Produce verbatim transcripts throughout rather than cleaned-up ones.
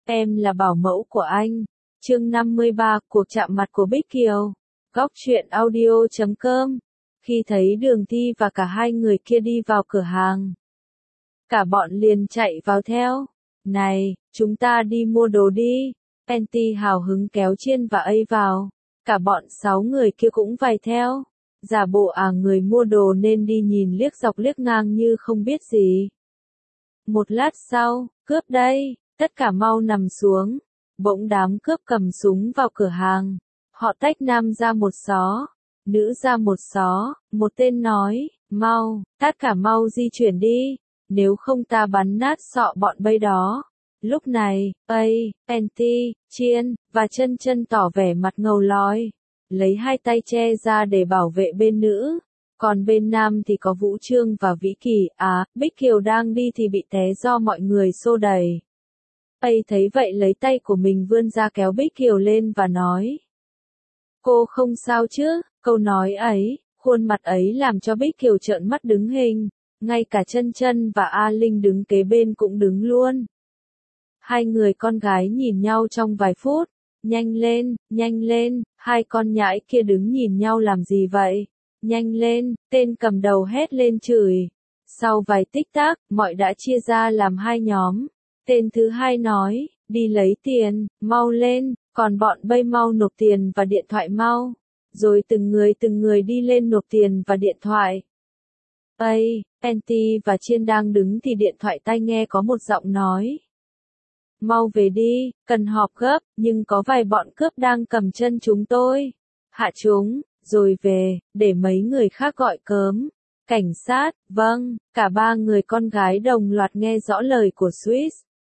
em là bảo mẫu của anh. Chương năm mươi ba, cuộc chạm mặt của Bích Kiều. Góc truyện audio chấm com. Khi thấy Đường Thi và cả hai người kia đi vào cửa hàng, cả bọn liền chạy vào theo. Này, chúng ta đi mua đồ đi. Penty hào hứng kéo Chiên và A vào. Cả bọn sáu người kia cũng vài theo. Giả bộ à người mua đồ nên đi nhìn liếc dọc liếc ngang như không biết gì. Một lát sau, cướp đây, tất cả mau nằm xuống. Bỗng đám cướp cầm súng vào cửa hàng. Họ tách nam ra một xó, nữ ra một xó. Một tên nói, mau, tất cả mau di chuyển đi, nếu không ta bắn nát sọ bọn bây đó. Lúc này, A, Penty, Chiên, và Chân Chân tỏ vẻ mặt ngầu lòi, lấy hai tay che ra để bảo vệ bên nữ. Còn bên nam thì có Vũ Trương và Vĩ Kỳ. À, Bích Kiều đang đi thì bị té do mọi người xô đẩy. A thấy vậy lấy tay của mình vươn ra kéo Bích Kiều lên và nói: cô không sao chứ? Câu nói ấy, khuôn mặt ấy làm cho Bích Kiều trợn mắt đứng hình. Ngay cả Chân Chân và A Linh đứng kế bên cũng đứng luôn. Hai người con gái nhìn nhau trong vài phút. Nhanh lên, nhanh lên, hai con nhãi kia đứng nhìn nhau làm gì vậy? Nhanh lên, tên cầm đầu hét lên chửi. Sau vài tích tắc, mọi đã chia ra làm hai nhóm. Tên thứ hai nói, đi lấy tiền, mau lên, còn bọn bây mau nộp tiền và điện thoại mau. Rồi từng người từng người đi lên nộp tiền và điện thoại. A, Penty và Chiên đang đứng thì điện thoại tai nghe có một giọng nói: mau về đi, cần họp gấp, nhưng có vài bọn cướp đang cầm chân chúng tôi. Hạ chúng, rồi về, để mấy người khác gọi cớm. Cảnh sát, vâng, cả ba người con gái đồng loạt nghe rõ lời của Swiss.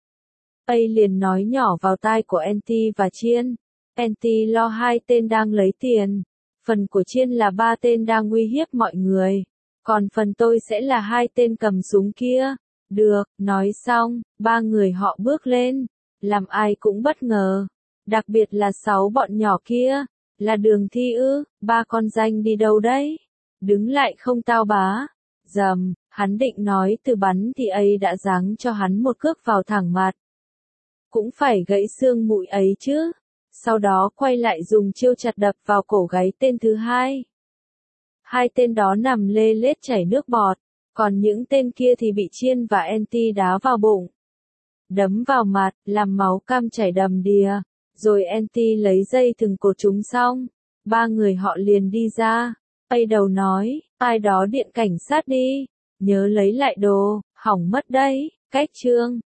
A liền nói nhỏ vào tai của Penty và Chiên. Penty lo hai tên đang lấy tiền. Phần của Chiên là ba tên đang uy hiếp mọi người. Còn phần tôi sẽ là hai tên cầm súng kia. Được, nói xong, ba người họ bước lên. Làm ai cũng bất ngờ. Đặc biệt là sáu bọn nhỏ kia. Là Đường Thi ư, ba con danh đi đâu đấy? Đứng lại không tao bá. Dầm, hắn định nói từ bắn thì A đã giáng cho hắn một cước vào thẳng mặt. Cũng phải gãy xương mũi ấy chứ. Sau đó quay lại dùng chiêu chặt đập vào cổ gáy tên thứ hai. Hai tên đó nằm lê lết chảy nước bọt. Còn những tên kia thì bị Chiên và Penty đá vào bụng, đấm vào mặt, làm máu cam chảy đầm đìa. Rồi Penty lấy dây thừng cột chúng xong. Ba người họ liền đi ra. A đầu nói, ai đó điện cảnh sát đi. Nhớ lấy lại đồ, hỏng mất đấy. Cách chương